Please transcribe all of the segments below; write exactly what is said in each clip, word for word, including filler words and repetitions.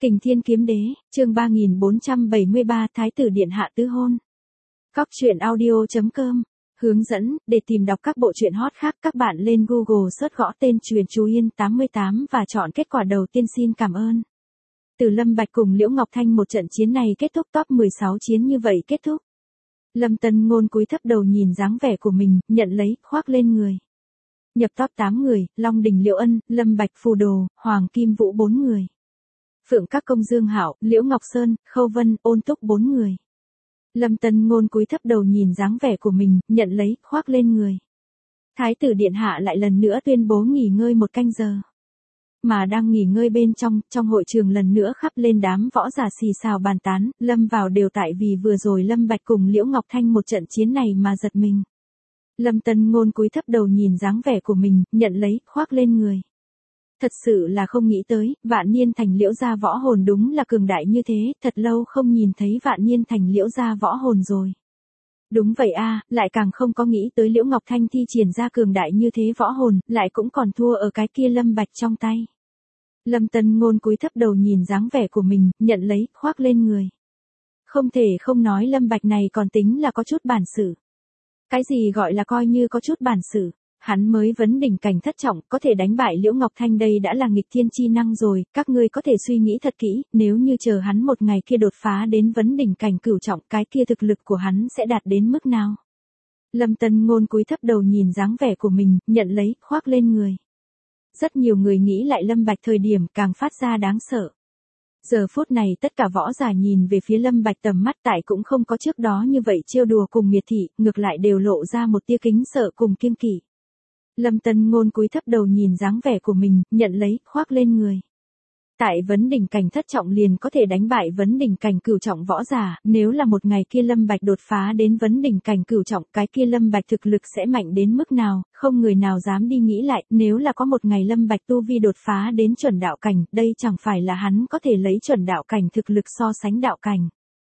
Kình Thiên Kiếm Đế, chương ba nghìn bốn trăm bảy mươi ba Thái tử Điện Hạ tứ hôn. Cóc truyện audio.com. Hướng dẫn, để tìm đọc các bộ truyện hot khác các bạn lên Google search gõ tên Truyền Chú Yên tám mươi tám và chọn kết quả đầu tiên. Xin cảm ơn. Từ Lâm Bạch cùng Liễu Ngọc Thanh một trận chiến này kết thúc, top mười sáu chiến như vậy kết thúc. Lâm Tân Ngôn cúi thấp đầu nhìn dáng vẻ của mình, nhận lấy, khoác lên người. Nhập top tám người, Long Đình Liễu Ân, Lâm Bạch Phù Đồ, Hoàng Kim Vũ bốn người. Phượng Các Công Dương Hạo, Liễu Ngọc Sơn, Khâu Vân, Ôn Túc bốn người. Lâm Tân Ngôn cúi thấp đầu nhìn dáng vẻ của mình, nhận lấy, khoác lên người. Thái tử Điện Hạ lại lần nữa tuyên bố nghỉ ngơi một canh giờ. Mà đang nghỉ ngơi bên trong, trong hội trường lần nữa khắp lên đám võ giả xì xào bàn tán, lâm vào đều tại vì vừa rồi Lâm Bạch cùng Liễu Ngọc Thanh một trận chiến này mà giật mình. Lâm Tân Ngôn cúi thấp đầu nhìn dáng vẻ của mình, nhận lấy, khoác lên người. Thật sự là không nghĩ tới, Vạn Niên Thành Liễu gia võ hồn đúng là cường đại như thế, thật lâu không nhìn thấy Vạn Niên Thành Liễu gia võ hồn rồi. Đúng vậy a, lại càng không có nghĩ tới Liễu Ngọc Thanh thi triển ra cường đại như thế võ hồn, lại cũng còn thua ở cái kia Lâm Bạch trong tay. Lâm Tân Ngôn cúi thấp đầu nhìn dáng vẻ của mình, nhận lấy, khoác lên người. Không thể không nói Lâm Bạch này còn tính là có chút bản sự. Cái gì gọi là coi như có chút bản sự? Hắn mới vấn đỉnh cảnh thất trọng, có thể đánh bại Liễu Ngọc Thanh đây đã là nghịch thiên chi năng rồi, các ngươi có thể suy nghĩ thật kỹ, nếu như chờ hắn một ngày kia đột phá đến vấn đỉnh cảnh cửu trọng, cái kia thực lực của hắn sẽ đạt đến mức nào? Lâm Tân Ngôn cúi thấp đầu nhìn dáng vẻ của mình, nhận lấy, khoác lên người. Rất nhiều người nghĩ lại Lâm Bạch thời điểm càng phát ra đáng sợ. Giờ phút này tất cả võ giả nhìn về phía Lâm Bạch tầm mắt tại cũng không có trước đó như vậy trêu đùa cùng miệt thị, ngược lại đều lộ ra một tia kính sợ cùng kiêng kỵ. Lâm Tân Ngôn cúi thấp đầu nhìn dáng vẻ của mình, nhận lấy, khoác lên người. Tại vấn đỉnh cảnh thất trọng liền có thể đánh bại vấn đỉnh cảnh cửu trọng võ giả, nếu là một ngày kia Lâm Bạch đột phá đến vấn đỉnh cảnh cửu trọng, cái kia Lâm Bạch thực lực sẽ mạnh đến mức nào, không người nào dám đi nghĩ lại, nếu là có một ngày Lâm Bạch tu vi đột phá đến chuẩn đạo cảnh, đây chẳng phải là hắn có thể lấy chuẩn đạo cảnh thực lực so sánh đạo cảnh.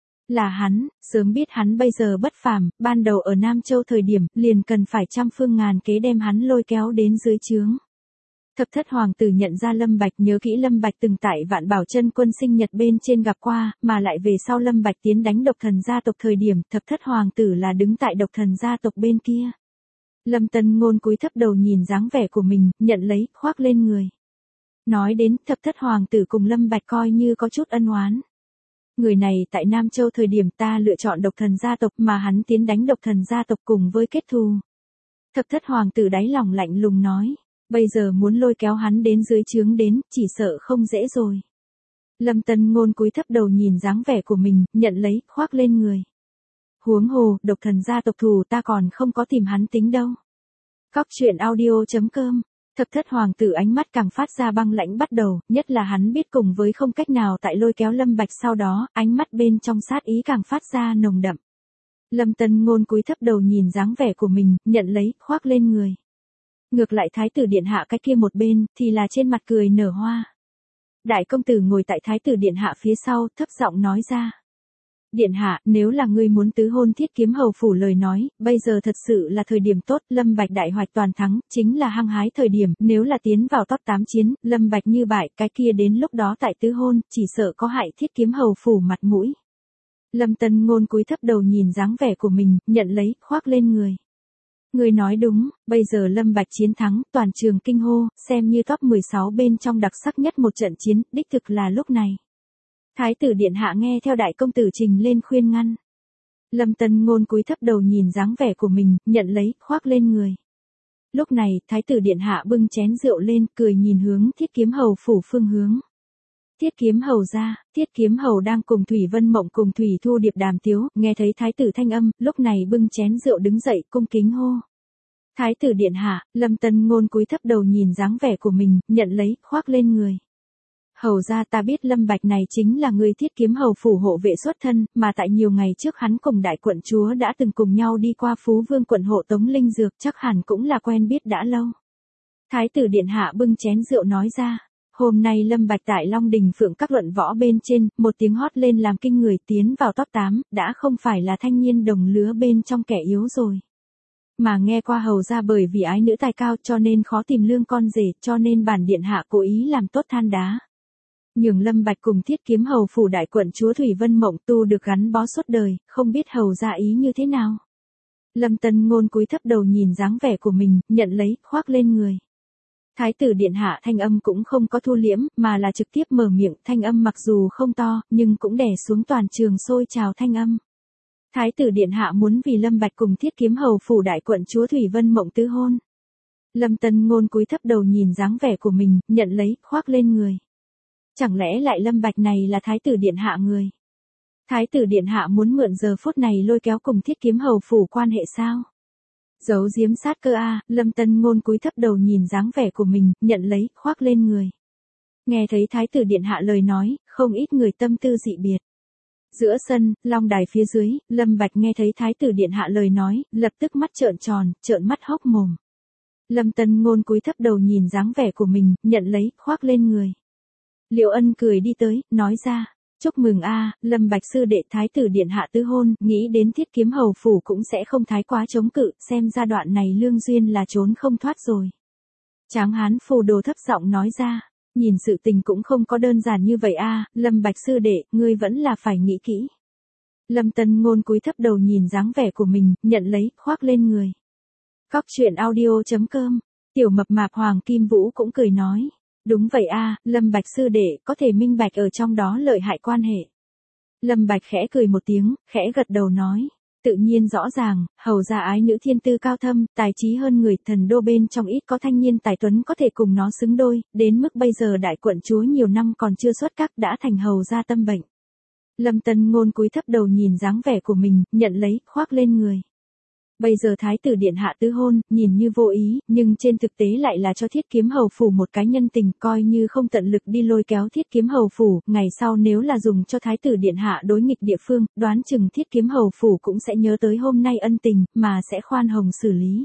Là hắn, sớm biết hắn bây giờ bất phàm, ban đầu ở Nam Châu thời điểm, liền cần phải trăm phương ngàn kế đem hắn lôi kéo đến dưới trướng. Thập thất hoàng tử nhận ra Lâm Bạch, nhớ kỹ Lâm Bạch từng tại Vạn Bảo Chân Quân sinh nhật bên trên gặp qua, mà lại về sau Lâm Bạch tiến đánh độc thần gia tộc thời điểm, thập thất hoàng tử là đứng tại độc thần gia tộc bên kia. Lâm Tân Ngôn cúi thấp đầu nhìn dáng vẻ của mình, nhận lấy, khoác lên người. Nói đến, thập thất hoàng tử cùng Lâm Bạch coi như có chút ân oán. Người này tại Nam Châu thời điểm ta lựa chọn độc thần gia tộc mà hắn tiến đánh độc thần gia tộc cùng với kết thù. Thập thất hoàng tử đáy lòng lạnh lùng nói. Bây giờ muốn lôi kéo hắn đến dưới trướng đến, chỉ sợ không dễ rồi. Lâm Tân Ngôn cúi thấp đầu nhìn dáng vẻ của mình, nhận lấy, khoác lên người. Huống hồ, độc thần gia tộc thù ta còn không có tìm hắn tính đâu. Cóc truyện audio.com. Thập thất hoàng tử ánh mắt càng phát ra băng lãnh bắt đầu, nhất là hắn biết cùng với không cách nào tại lôi kéo Lâm Bạch sau đó, ánh mắt bên trong sát ý càng phát ra nồng đậm. Lâm Tân Ngôn cúi thấp đầu nhìn dáng vẻ của mình, nhận lấy, khoác lên người. Ngược lại Thái tử Điện Hạ cái kia một bên, thì là trên mặt cười nở hoa. Đại công tử ngồi tại Thái tử Điện Hạ phía sau, thấp giọng nói ra. Điện Hạ, nếu là ngươi muốn tứ hôn Thiết Kiếm hầu phủ lời nói, bây giờ thật sự là thời điểm tốt, Lâm Bạch đại hoạch toàn thắng, chính là hăng hái thời điểm, nếu là tiến vào top tám chiến, Lâm Bạch như bại, cái kia đến lúc đó tại tứ hôn, chỉ sợ có hại Thiết Kiếm hầu phủ mặt mũi. Lâm Tân Ngôn cúi thấp đầu nhìn dáng vẻ của mình, nhận lấy, khoác lên người. Người nói đúng, bây giờ Lâm Bạch chiến thắng, toàn trường kinh hô, xem như top mười sáu bên trong đặc sắc nhất một trận chiến, đích thực là lúc này. Thái tử Điện Hạ nghe theo đại công tử trình lên khuyên ngăn. Lâm Tân Ngôn cúi thấp đầu nhìn dáng vẻ của mình, nhận lấy, khoác lên người. Lúc này, Thái tử Điện Hạ bưng chén rượu lên, cười nhìn hướng Thiết Kiếm hầu phủ phương hướng. Thiết Kiếm hầu ra, Thiết Kiếm hầu đang cùng Thủy Vân Mộng cùng Thủy Thu Điệp đàm tiếu, nghe thấy thái tử thanh âm, lúc này bưng chén rượu đứng dậy, cung kính hô. Thái tử Điện Hạ, Lâm Tân Ngôn cúi thấp đầu nhìn dáng vẻ của mình, nhận lấy, khoác lên người. Hầu ra ta biết Lâm Bạch này chính là người Thiết Kiếm hầu phủ hộ vệ xuất thân, mà tại nhiều ngày trước hắn cùng đại quận chúa đã từng cùng nhau đi qua Phú Vương quận hộ tống linh dược, chắc hẳn cũng là quen biết đã lâu. Thái tử Điện Hạ bưng chén rượu nói ra. Hôm nay Lâm Bạch tại Long Đình Phượng Các luận võ bên trên, một tiếng hót lên làm kinh người tiến vào top tám, đã không phải là thanh niên đồng lứa bên trong kẻ yếu rồi. Mà nghe qua hầu ra bởi vì ái nữ tài cao cho nên khó tìm lương con rể, cho nên bản điện hạ cố ý làm tốt than đá. Nhường Lâm Bạch cùng Thiết Kiếm Hầu phủ đại quận chúa Thủy Vân Mộng tu được gắn bó suốt đời, không biết hầu ra ý như thế nào. Lâm Tân Ngôn cúi thấp đầu nhìn dáng vẻ của mình, nhận lấy, khoác lên người. Thái tử điện hạ thanh âm cũng không có thu liễm, mà là trực tiếp mở miệng, thanh âm mặc dù không to, nhưng cũng đè xuống toàn trường sôi trào thanh âm. Thái tử điện hạ muốn vì Lâm Bạch cùng Thiết Kiếm Hầu phủ đại quận chúa Thủy Vân Mộng tứ hôn. Lâm Tân Ngôn cúi thấp đầu nhìn dáng vẻ của mình, nhận lấy, khoác lên người. Chẳng lẽ lại Lâm Bạch này là thái tử điện hạ người? Thái tử điện hạ muốn mượn giờ phút này lôi kéo cùng Thiết Kiếm Hầu phủ quan hệ sao? Giấu giếm sát cơ a, Lâm Tân Ngôn cúi thấp đầu nhìn dáng vẻ của mình, nhận lấy, khoác lên người. Nghe thấy thái tử điện hạ lời nói, không ít người tâm tư dị biệt. Giữa sân, long đài phía dưới, Lâm Bạch nghe thấy thái tử điện hạ lời nói, lập tức mắt trợn tròn, trợn mắt hốc mồm. Lâm Tân Ngôn cúi thấp đầu nhìn dáng vẻ của mình, nhận lấy, khoác lên người. Liệu Ân cười đi tới, nói ra, chúc mừng a, Lâm Bạch sư đệ thái tử điện hạ tứ hôn, nghĩ đến Thiết Kiếm Hầu phủ cũng sẽ không thái quá chống cự, xem ra đoạn này lương duyên là trốn không thoát rồi. Tráng hán phù đồ thấp giọng nói ra, nhìn sự tình cũng không có đơn giản như vậy a, Lâm Bạch sư đệ, ngươi vẫn là phải nghĩ kỹ. Lâm Tân Ngôn cúi thấp đầu nhìn dáng vẻ của mình, nhận lấy, khoác lên người. Cóc truyện audio chấm com, tiểu mập mạp Hoàng Kim Vũ cũng cười nói. Đúng vậy a, Lâm Bạch sư đệ, có thể minh bạch ở trong đó lợi hại quan hệ. Lâm Bạch khẽ cười một tiếng, khẽ gật đầu nói. Tự nhiên rõ ràng, hầu gia ái nữ thiên tư cao thâm, tài trí hơn người, thần đô bên trong ít có thanh niên tài tuấn có thể cùng nó xứng đôi, đến mức bây giờ đại quận chúa nhiều năm còn chưa xuất các đã thành hầu gia tâm bệnh. Lâm Tân Ngôn cúi thấp đầu nhìn dáng vẻ của mình, nhận lấy, khoác lên người. Bây giờ thái tử điện hạ tứ hôn, nhìn như vô ý, nhưng trên thực tế lại là cho Thiết Kiếm Hầu phủ một cái nhân tình, coi như không tận lực đi lôi kéo Thiết Kiếm Hầu phủ, ngày sau nếu là dùng cho thái tử điện hạ đối nghịch địa phương, đoán chừng Thiết Kiếm Hầu phủ cũng sẽ nhớ tới hôm nay ân tình, mà sẽ khoan hồng xử lý.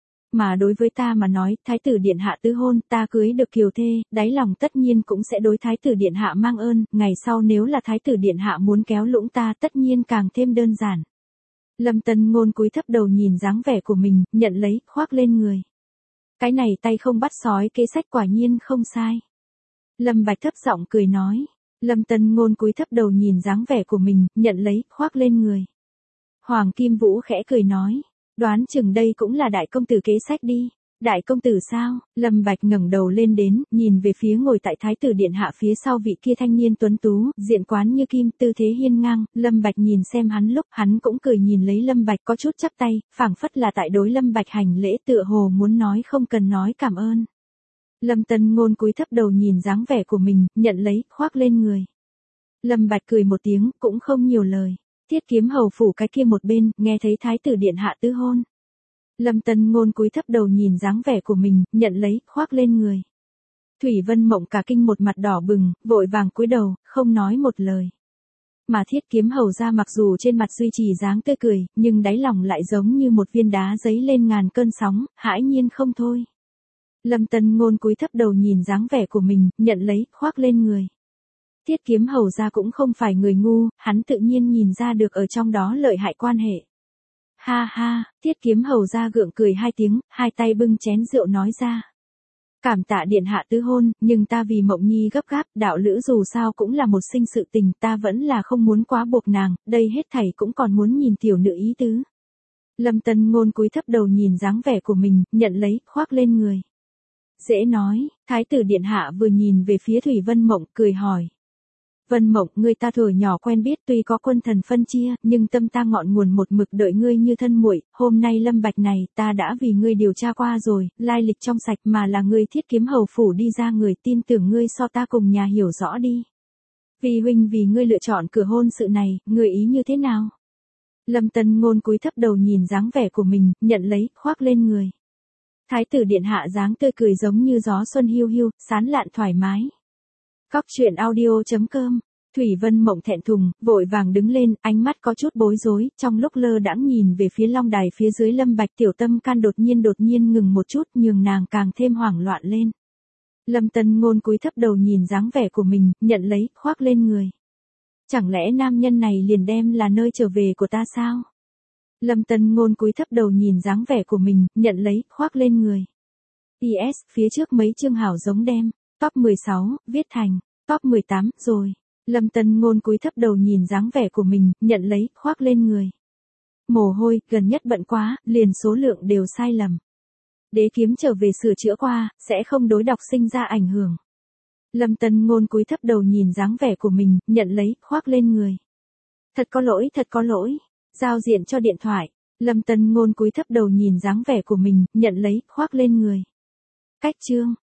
Mà đối với ta mà nói, thái tử điện hạ tứ hôn, ta cưới được kiều thê, đáy lòng tất nhiên cũng sẽ đối thái tử điện hạ mang ơn, ngày sau nếu là thái tử điện hạ muốn kéo lũng ta tất nhiên càng thêm đơn giản. Lâm Tân Ngôn cúi thấp đầu nhìn dáng vẻ của mình, nhận lấy, khoác lên người. Cái này tay không bắt sói kế sách quả nhiên không sai. Lâm Bạch thấp giọng cười nói. Lâm Tân Ngôn cúi thấp đầu nhìn dáng vẻ của mình, nhận lấy, khoác lên người. Hoàng Kim Vũ khẽ cười nói. Đoán chừng đây cũng là đại công tử kế sách đi. Đại công tử sao? Lâm Bạch ngẩng đầu lên đến, nhìn về phía ngồi tại thái tử điện hạ phía sau vị kia thanh niên tuấn tú, diện quán như kim, tư thế hiên ngang, Lâm Bạch nhìn xem hắn lúc, hắn cũng cười nhìn lấy Lâm Bạch có chút chắp tay, phảng phất là tại đối Lâm Bạch hành lễ tựa hồ muốn nói không cần nói cảm ơn. Lâm Tân Ngôn cúi thấp đầu nhìn dáng vẻ của mình, nhận lấy, khoác lên người. Lâm Bạch cười một tiếng, cũng không nhiều lời. Thiết Kiếm Hầu phủ cái kia một bên, nghe thấy thái tử điện hạ tứ hôn. Lâm Tân Ngôn cúi thấp đầu nhìn dáng vẻ của mình, nhận lấy, khoác lên người. Thủy Vân Mộng cả kinh một mặt đỏ bừng, vội vàng cúi đầu, không nói một lời. Mà Thiết Kiếm Hầu ra mặc dù trên mặt duy trì dáng tươi cười, nhưng đáy lòng lại giống như một viên đá giấy lên ngàn cơn sóng, hãi nhiên không thôi. Lâm Tân Ngôn cúi thấp đầu nhìn dáng vẻ của mình, nhận lấy, khoác lên người. Thiết Kiếm Hầu ra cũng không phải người ngu, hắn tự nhiên nhìn ra được ở trong đó lợi hại quan hệ. Ha ha, Thiết Kiếm Hầu ra gượng cười hai tiếng, hai tay bưng chén rượu nói ra. Cảm tạ điện hạ tứ hôn, nhưng ta vì Mộng Nhi gấp gáp, đạo lữ dù sao cũng là một sinh sự tình, ta vẫn là không muốn quá buộc nàng, đây hết thảy cũng còn muốn nhìn tiểu nữ ý tứ. Lâm Tân Ngôn cúi thấp đầu nhìn dáng vẻ của mình, nhận lấy, khoác lên người. Dễ nói, thái tử điện hạ vừa nhìn về phía Thủy Vân Mộng, cười hỏi. Vân Mộng, ngươi ta thuở nhỏ quen biết tuy có quân thần phân chia, nhưng tâm ta ngọn nguồn một mực đợi ngươi như thân muội, hôm nay Lâm Bạch này, ta đã vì ngươi điều tra qua rồi, lai lịch trong sạch mà là ngươi Thiết Kiếm Hầu phủ đi ra người, tin tưởng ngươi so ta cùng nhà hiểu rõ đi. Vì huynh vì ngươi lựa chọn cửa hôn sự này, ngươi ý như thế nào? Lâm Tân Ngôn cúi thấp đầu nhìn dáng vẻ của mình, nhận lấy, khoác lên người. Thái tử điện hạ dáng tươi cười giống như gió xuân hiu hiu, sán lạn thoải mái. Cóc truyện audio chấm com, Thủy Vân Mộng thẹn thùng, vội vàng đứng lên, ánh mắt có chút bối rối, trong lúc lơ đãng nhìn về phía long đài phía dưới Lâm Bạch, tiểu tâm can đột nhiên đột nhiên ngừng một chút, nhường nàng càng thêm hoảng loạn lên. Lâm Tân Ngôn cúi thấp đầu nhìn dáng vẻ của mình, nhận lấy, khoác lên người. Chẳng lẽ nam nhân này liền đem là nơi trở về của ta sao? Lâm Tân Ngôn cúi thấp đầu nhìn dáng vẻ của mình, nhận lấy, khoác lên người. i ét, phía trước mấy chương hảo giống đem. Top mười sáu, viết thành. Top mười tám, rồi. Lâm Tân Ngôn cúi thấp đầu nhìn dáng vẻ của mình, nhận lấy, khoác lên người. Mồ hôi, gần nhất bận quá, liền số lượng đều sai lầm. Đế kiếm trở về sửa chữa qua, sẽ không đối đọc sinh ra ảnh hưởng. Lâm Tân Ngôn cúi thấp đầu nhìn dáng vẻ của mình, nhận lấy, khoác lên người. Thật có lỗi, thật có lỗi. Giao diện cho điện thoại. Lâm Tân Ngôn cúi thấp đầu nhìn dáng vẻ của mình, nhận lấy, khoác lên người. Cách chương.